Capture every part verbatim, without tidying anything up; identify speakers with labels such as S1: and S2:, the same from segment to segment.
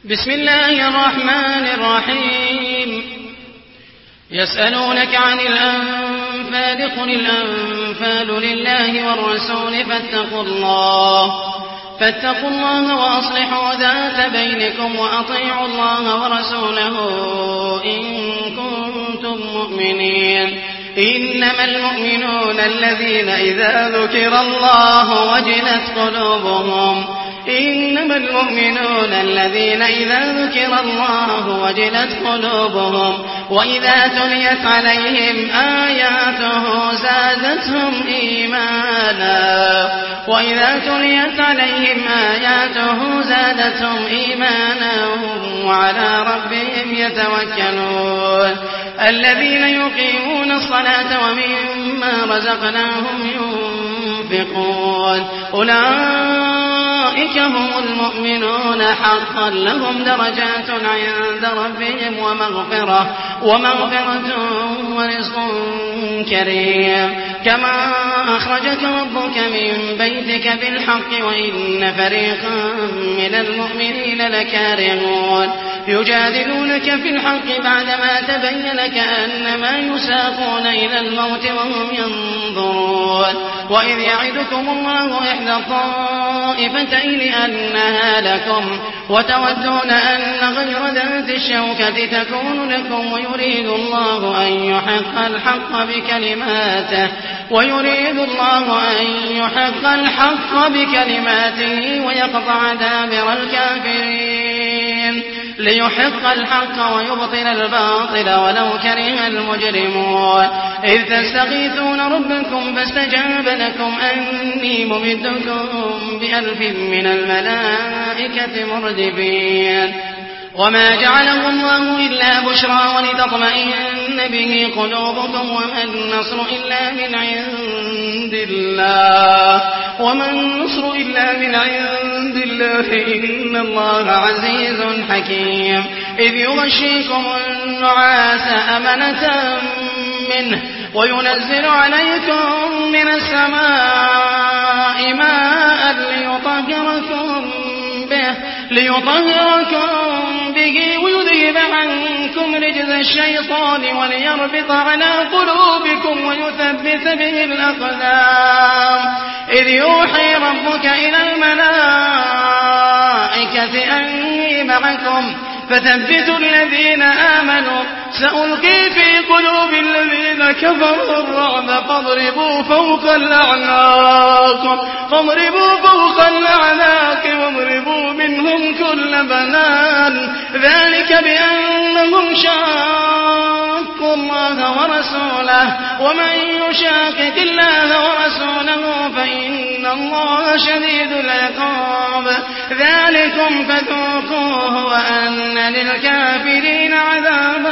S1: بسم الله الرحمن الرحيم يسألونك عن الأنفال قل الأنفال لله والرسول فاتقوا الله فاتقوا الله وأصلحوا ذات بينكم وأطيعوا الله ورسوله إن كنتم مؤمنين إنما المؤمنون الذين إذا ذكر الله وجلت قلوبهم إنما المؤمنون الذين إذا ذكر الله وجلت قلوبهم وإذا تليت عليهم آياته زادتهم إيمانا وإذا تليت عليهم آياته زادتهم إيمانا وعلى ربهم يتوكلون الذين يقيمون الصلاة ومما رزقناهم ينفقون أولئك هم المؤمنون حقا لهم درجات عند ربهم ومغفرة ومغفرة ورزق كريم كما أخرجك ربك من بيتك بالحق وإن فريقا من المؤمنين لكارهون يجادلونك في الحق بعدما تبين كأنما يساقون إلى الموت وهم ينظرون وإذ يعدكم الله إحدى الطائفتين أنها لكم وتودون أن غير ذات الشوكة تكون لكم ويريد الله أن يحق الحق بكلماته ويريد الله أن يحق الحق بكلماته ويقطع دابر الكافرين ليحق الحق ويبطل الباطل ولو كره المجرمون إذ تستغيثون ربكم فاستجاب لكم أني ممدكم بألف من الملائكة مردفين وما جعله الله إلا بشرى ولتطمئن به قلوبكم وما النصر إلا من عند الله وما النصر إلا من عند الله إن الله عزيز حكيم إذ يغشيكم النعاس أمنة منه وينزل عليكم من السماء ماء ليطهركم به ليطهركم به ويذهب عنكم رجز الشيطان وليربط على قلوبكم ويثبت به الأقدام إذ يوحي ربك إلى الملائكة أني معكم فثبتوا الذين آمنوا سألقي في قلوب الذين كفروا الرعب فاضربوا فوق الأعناق فاضربوا فوق الأعناق واضربوا منهم كل بنان ذلك بأنهم شاقوا الله ورسوله ومن يشاقق الله ورسوله فإن الله شديد العقاب ذلكم فذوقوه وأن للكافرين عذاب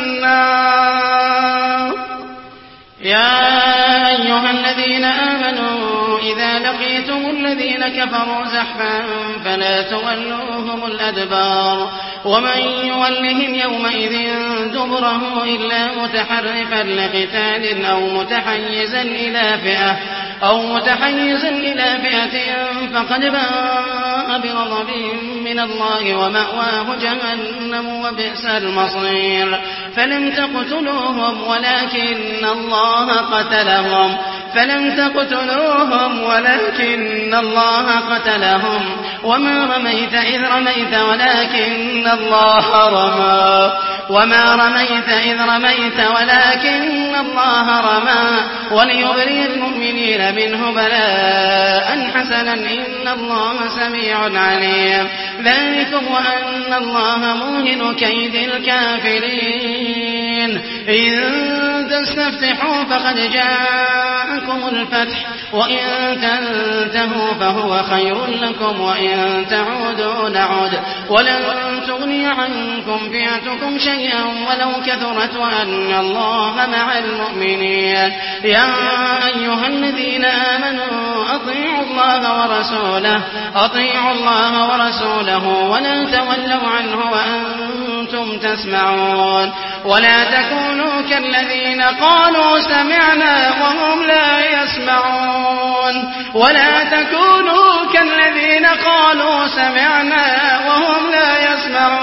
S1: النار يا أيها الذين آمنوا إذا لقيتم الذين كفروا زحفا فلا تولوهم الأدبار ومن يولهم يومئذ دبره إلا متحرفا لقتال أو متحيزا إلى فئة أو متحيزا إلى فئة فقد باء بغضب من الله ومأواه جهنم وبئس المصير فلم تقتلوهم ولكن الله قتلهم فلم تقتلوهم ولكن الله قتلهم وما رميت إذ رميت ولكن الله رمى وما رميت إذ رميت ولكن الله رمى وليبري المؤمنين منه بلاء حسنا إن الله سميع عليم ذلكم وأن الله موهن كيد الكافرين إن تستفتحوا فقد جاءكم الفتح وإن تنتهوا فهو خير لكم وإن تعودوا نعود ولن تغني عنكم فئتكم شيئا ولو كثرت وأن الله مع المؤمنين يا أيها الذين آمنوا أطيعوا الله ورسوله أطيعوا الله ورسوله ولا تولوا عنه وأنتم تسمعون ولا تكونوا كالذين قالوا سمعنا وهم لا يسمعون ولا تكونوا كالذين قالوا سمعنا وهم لا يسمعون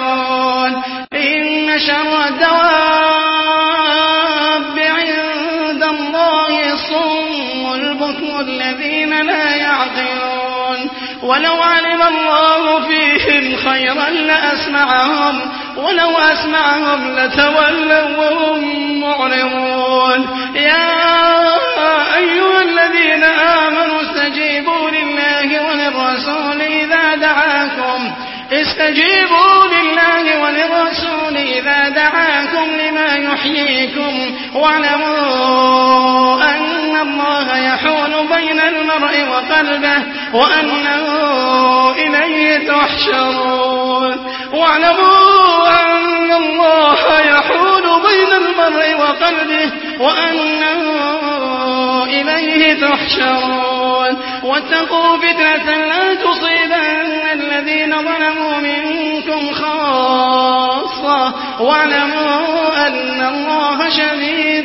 S1: إذا لأسمعهم ولو أسمعهم لتولوا وهم معرضون يا أيها الذين آمنوا استجيبوا لله وللرسول إذا دعاكم استجيبوا لله وللرسول إذا دعاكم لما يحييكم واعلموا أن الله يحول بين المرء وقلبه وأنه إليه تحشرون واعلموا أن الله يحول بين المرء وقلبه وأنه إليه تحشرون واتقوا فتنة لا تصيبن الذين ظلموا منكم خاصة واعلموا أن الله شديد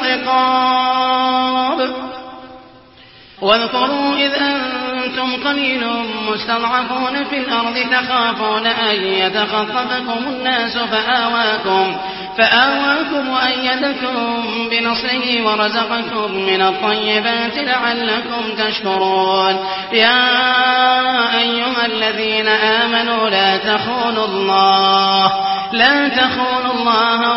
S1: العقاب واذكروا إذ أنتم قليل مستضعفون في الأرض تخافون أن يتخطفكم الناس فآواكم فآواكم وأيدكم بنصره ورزقكم من الطيبات لعلكم تشكرون يا أيها الذين آمنوا لا تخونوا الله لا تخونوا الله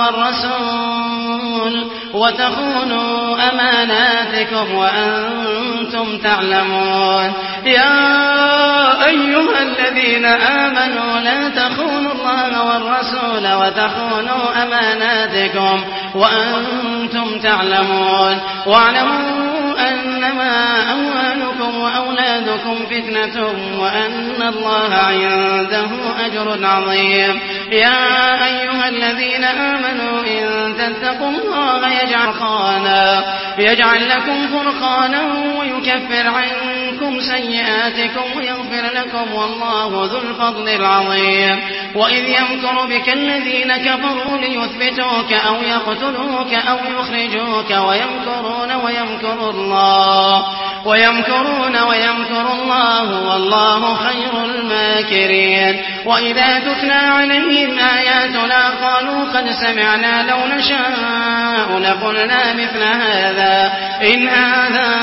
S1: والرسول وتخونوا أماناتكم وأنتم تعلمون يا أيها الذين آمنوا لا تخونوا الله والرسول وتخونوا أماناتكم وأنتم تعلمون واعلموا أنما أموالكم وأولادكم فتنة وأن الله عنده أجر عظيم يا أيها الذين آمنوا إن تتقوا الله يجعل فرقانا يجعل لكم فرقانا ويكفر عنكم سيئاتكم ويغفر لكم والله ذو الفضل العظيم وإذ يمكر بك الذين كفروا ليثبتوك أو يقتلوك أو يخرجوك ويمكرون ويمكر الله ويمكرون ويمكر الله والله خير الماكرين وإذا تتلى عليهم آياتنا قالوا قد سمعنا لو نشاء لقلنا مثل هذا إن هذا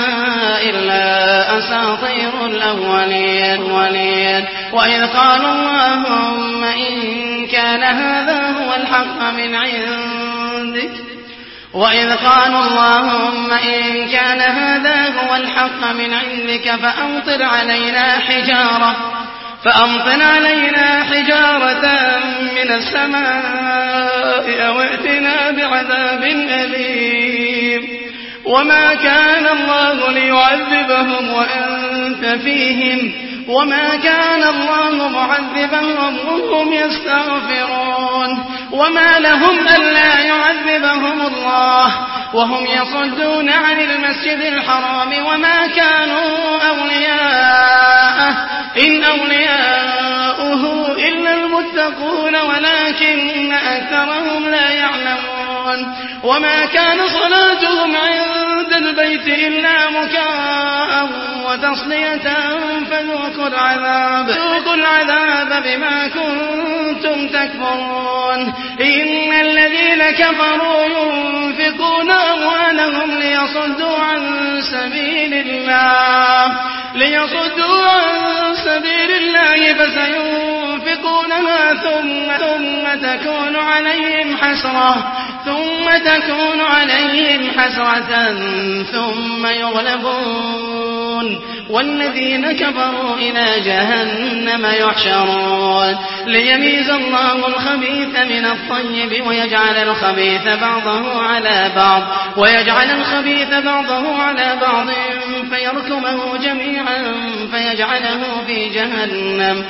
S1: إلا أساطير الأولين وإذ قالوا اللهم إن كان هذا هو الحق من عندك وإذ قالوا اللهم إن كان هذا هو الحق من عندك فأمطر علينا حجارة فأمطر علينا حجارة من السماء أو ائتنا بعذاب أليم وما كان الله ليعذبهم وأنت فيهم وما كان الله معذبهم وهم يستغفرون وما لهم ألا يعذبهم الله وهم يصدون عن المسجد الحرام وما كانوا أولياءه إن أولياؤه إلا المتقون ولكن أكثرهم لا يعلمون وما كان صلاتهم عند البيت إلا مكاء وتصلية فذوقوا العذاب فذوقوا العذاب بما كنتم تكفرون إن الذين كفروا ينفقون أموالهم ليصدوا عن سبيل الله ليصدوا عن سبيل الله فسينفقونها ثم ثم تكون عليهم حسرة ثم تكون عليهم حسرة ثم يغلبون والذين كفروا إلى جهنم يحشرون ليميز الله الخبيث من الطيب ويجعل الخبيث بعضه على بعض ويجعل الخبيث بعضه على بعض فيركمه جميعا فيجعله في جهنم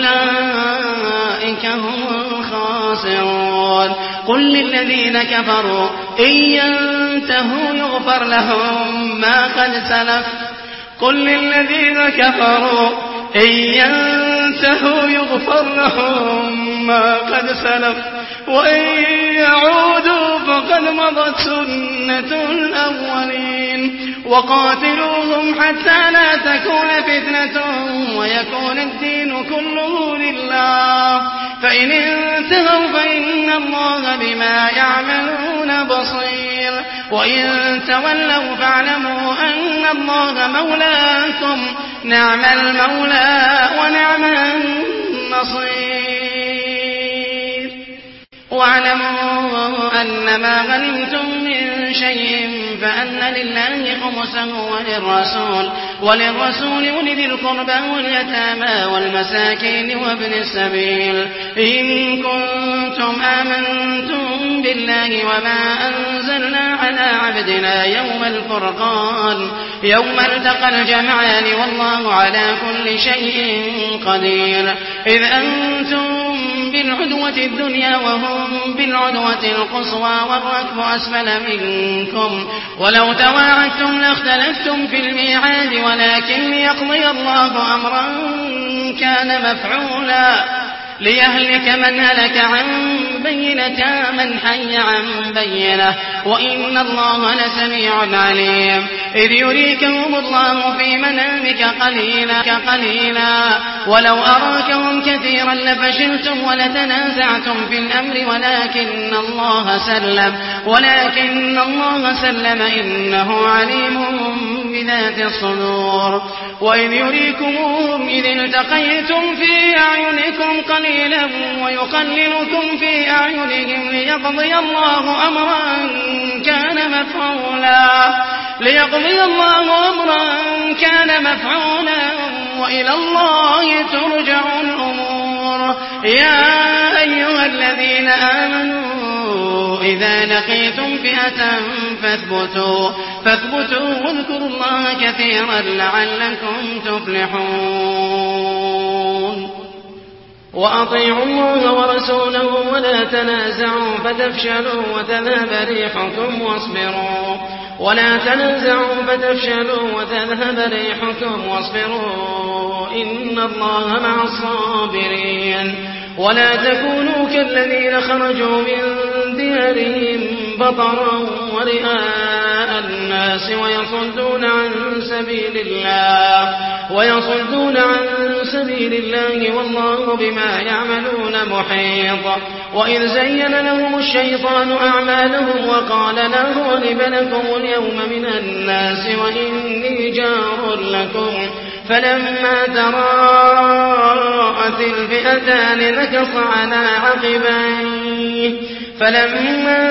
S1: أولئك هم الخاسرون قل للذين كفروا إن ينتهوا يغفر لهم ما قد سلف قل للذين كفروا إن ينتهوا يغفر لهم ما قد سلف وإن يعودوا فقد مضت سنة الأولين وقاتلوهم حتى لا تكون فتنة ويكون الدين كله لله فإن انتهوا فإن الله بما يعملون بصير وإن تولوا فاعلموا أن الله مولاكم نعم المولى ونعم النصير واعلموا أنما غنمتم من شيء فأن لله خمسه وللرسول وللرسول ولذي القربى واليتامى والمساكين وابن السبيل إن كنتم آمنتم بالله وما أنزلنا على عبدنا يوم الفرقان يوم التقى الجمعان والله على كل شيء قدير إذ أنتم بالعدوة الدنيا وهم بالعدوة القصوى والركب أسفل منكم ولو تواعدتم لاختلفتم في الميعاد ولكن ليقضي الله أمرا كان مفعولا ليهلك من هلك عن بينة من حي عن بينة وإن الله لسميع عليم إذ يريكهم الله في منامك قليلا قليلا ولو أراكهم كثيرا لفشلتم ولتنازعتم في الأمر ولكن الله سلم ولكن الله سلم إنه عليم بذات الصدور وإذ يريكمهم إذ التقيتم في أعينكم قليلا ويقللكم في أعينهم ليقضي الله أمرا كان مفعولا ليقضي الله أمرا كان مفعولا وإلى الله ترجع الأمور يا أيها الذين آمنوا إذا لقيتم فئة فاثبتوا فاثبتوا واذكروا الله كثيرا لعلكم تفلحون وأطيعوا الله ورسوله ولا تنازعوا فتفشلوا وتذهب ريحكم واصبروا ولا تنازعوا فتفشلوا وتذهب ريحكم واصبروا إن الله مع الصابرين ولا تكونوا كالذين خرجوا من ديارهم بطرا ورئاء الناس ويصدون عن سبيل الله ويصدون عن سبيل الله والله بما يعملون محيط وإذ زين لهم الشيطان أعمالهم وقال لا غالب لكم اليوم من الناس وإني جار لكم فلما تراءت الفئتان نكص على عقبيه فلما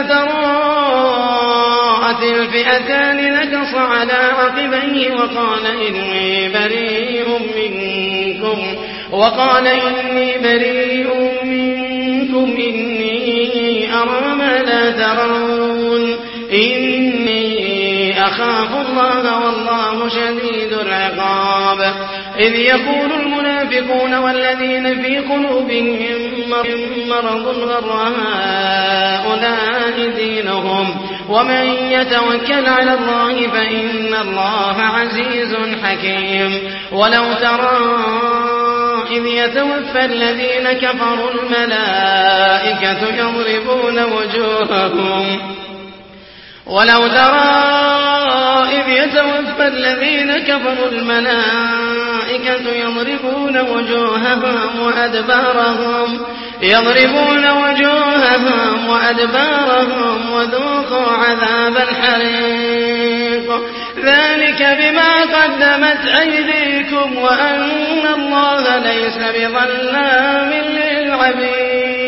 S1: تراءت الفئتان نكص على عقبيه وقال إني بريء منكم وقال إني بريء منكم إني أرى ما لا ترون إني أخاف الله والله شديد العقاب إذ يقول المنافقون والذين في قلوبهم مرض غر هؤلاء دينهم ومن يتوكل على الله فإن الله عزيز حكيم ولو ترى إذ يتوفى الذين كفروا الملائكة يضربون وجوههم ولو ترى إذ يتوفى الذين كفروا الملائكة يضربون وجوههم وأدبارهم يضربون وجوههم وأدبارهم وذوقوا عذاب الحريق ذلك بما قدمت أيديكم وأن الله ليس بظلام للعبيد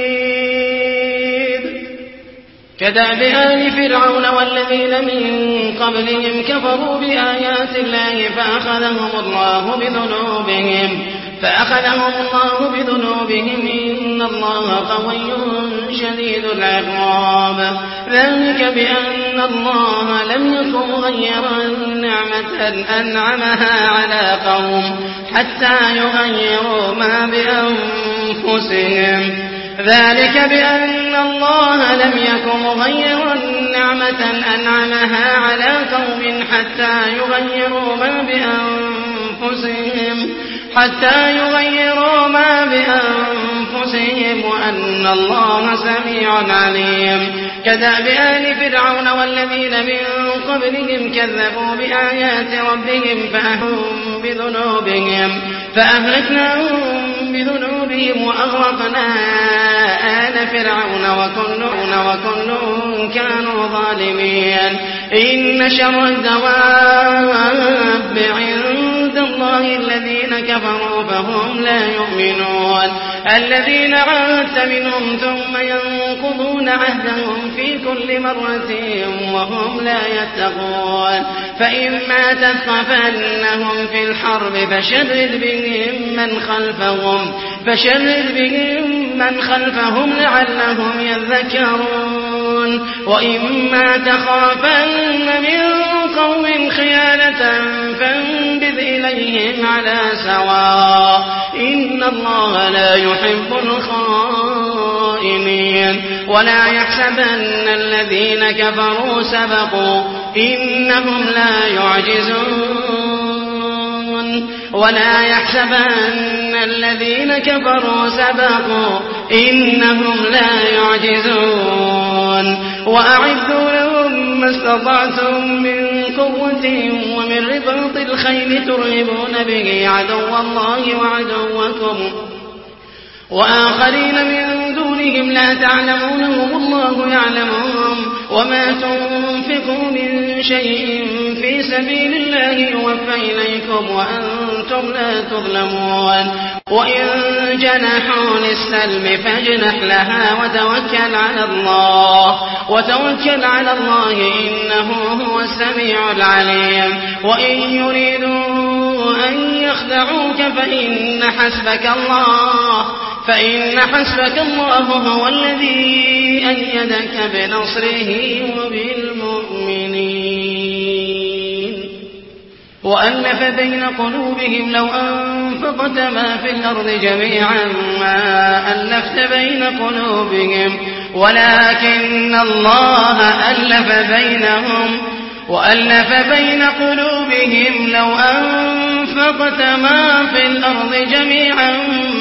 S1: كدأب آل فرعون والذين من قبلهم كفروا بآيات الله فأخذهم الله بذنوبهم فأخذهم الله بذنوبهم إن الله قوي شديد العقاب ذلك بأن الله لم يكن مغيرا نعمة أنعمها على قوم حتى يغيروا ما بأنفسهم ذلك بأن الله لم يكن مغيرا نعمة أنعمها على قوم حتى يغيروا ما بأنفسهم حتى يغيروا ما بأنفسهم وأن الله سميع عليم كدأب آل فرعون والذين من قبلهم كذبوا بآيات ربهم فأهلكناهم بذنوبهم فأهلكناهم بذنوبهم وأغرقنا آل فرعون وكل وكل كانوا ظالمين إن شر الدواب عند الله الذين كفروا فهم لا يؤمنون الذين عاهدت منهم ثم ينقضون عهدهم في كل مرة وهم لا يتقون فإما تثقفنهم في الحرب فشرد بهم من خلفهم فشرد بهم من خلفهم لعلهم يذكرون وإما تخافن من قوم خيانة فانبذ إليهم على سواء إن الله لا يحب الخائنين ولا يحسبن الذين كفروا سبقوا إنهم لا يعجزون ولا يحسبن الذين كفروا سبقوا إنهم لا يعجزون وأعدوا لهم ما استطعتم من قوة ومن رباط الخيل ترهبون به عدو الله وعدوكم وآخرين من دونهم لا تعلمونهم الله يعلمهم وما تنفقوا من شيء في سبيل الله يوفى إليكم وأنتم لا تظلمون وإن جنحوا للسلم فاجنح لها وتوكل على الله وتوكل على الله إنه هو السميع العليم وإن يريدوا أن يخدعوك فإن حسبك الله فإن حسبك الله هو الذي أيدك بنصره وبالمؤمنين وألف بين قلوبهم لو أنفقت ما في الأرض جميعا ما ألفت بين قلوبهم ولكن الله ألف بينهم وألف بين قلوبهم لو أنفقت ما في الأرض جميعا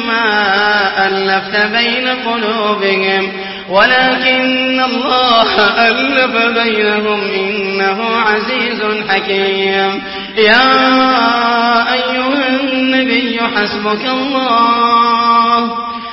S1: ما ألفت بين قلوبهم ولكن الله ألف بينهم إنه عزيز حكيم يا أيها النبي حسبك الله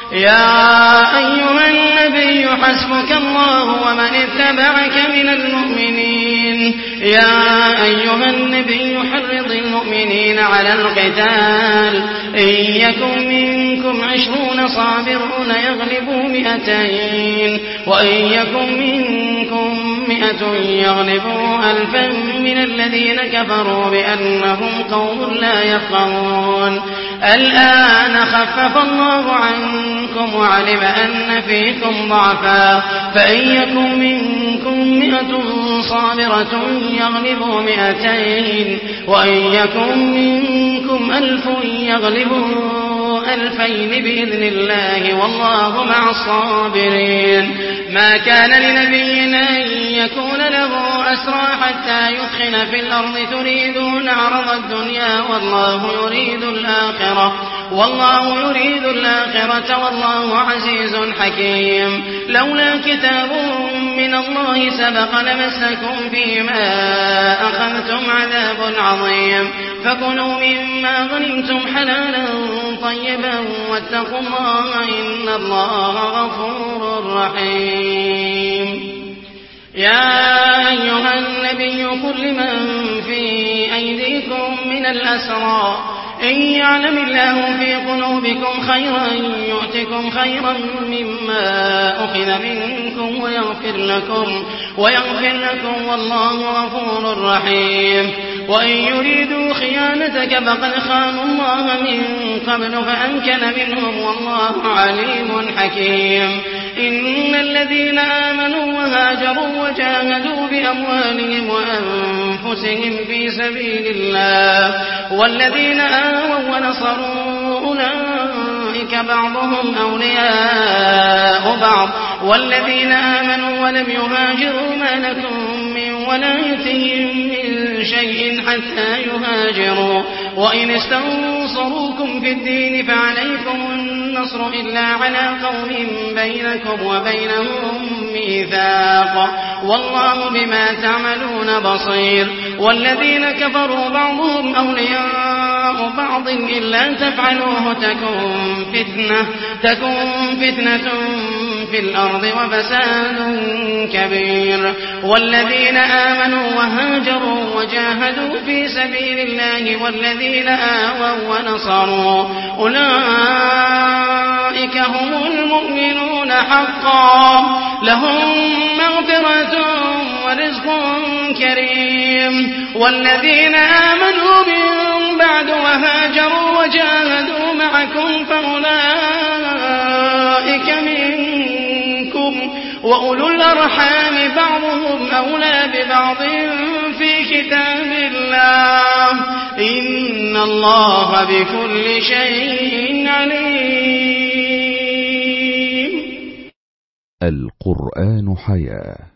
S1: يا أيها النبي حسبك الله ومن اتبعك من المؤمنين يا أيها النبي حرض المؤمنين على القتال إن يكن منكم عشرون صابرون يغلبوا مئتين وإن يكن منكم مئة يغلبوا ألفا من الذين كفروا بأنهم قوم لا يفقهون الآن خفف الله عنكم وعلم أن فيكم ضعفا فإن يكن منكم مئة صابرة يغلبوا مئتين وإن يكن منكم ألف يغلبوا ألفين بإذن الله والله مع الصابرين ما كان لنبي أن يكون له أسرى حتى يثخن في الأرض تريدون عرض الدنيا والله يريد الآخرة والله يريد الآخرة والله عزيز حكيم لولا كتاب من الله سبق لمسكم فيما أخذتم عذاب عظيم فكلوا مما غنمتم حلالا طيبا واتقوا الله إن الله غفور رحيم يا أيها النبي قل لمن في أيديكم من الأسرى إن يعلم الله في قلوبكم خيرا يؤتكم خيرا مما أخذ منكم ويغفر لكم ويغفر لكم والله غفور رحيم وإن يريدوا خيانتك فقد خانوا الله من قبل فأمكن منهم والله عليم حكيم إن الذين آمنوا وهاجروا وجاهدوا بأموالهم وأنفسهم في سبيل الله والذين آووا ونصروا أولئك بعضهم أولياء بعض والذين آمنوا ولم يهاجروا ما لكم من ولايتهم من شيء حتى يهاجروا وإن استنصروكم في الدين فعليكم النصر إلا على قوم بينكم وبينهم ميثاق والله بما تعملون بصير والذين كفروا بعضهم أولياء بعض إلا تفعلوه تكن فتنة تكن فتنة في الأرض وفساد كبير. والذين آمنوا وهاجروا وجاهدوا في سبيل الله والذين آووا ونصروا أولئك هم المؤمنون حقا لهم مغفرة ورزق كريم. والذين آمنوا من بعد وهاجروا وجاهدوا معكم فأولئك منكم وأولو الأرحام بعضهم أولى ببعض في كتاب الله إن الله بكل شيء عليم.
S2: القرآن حياة.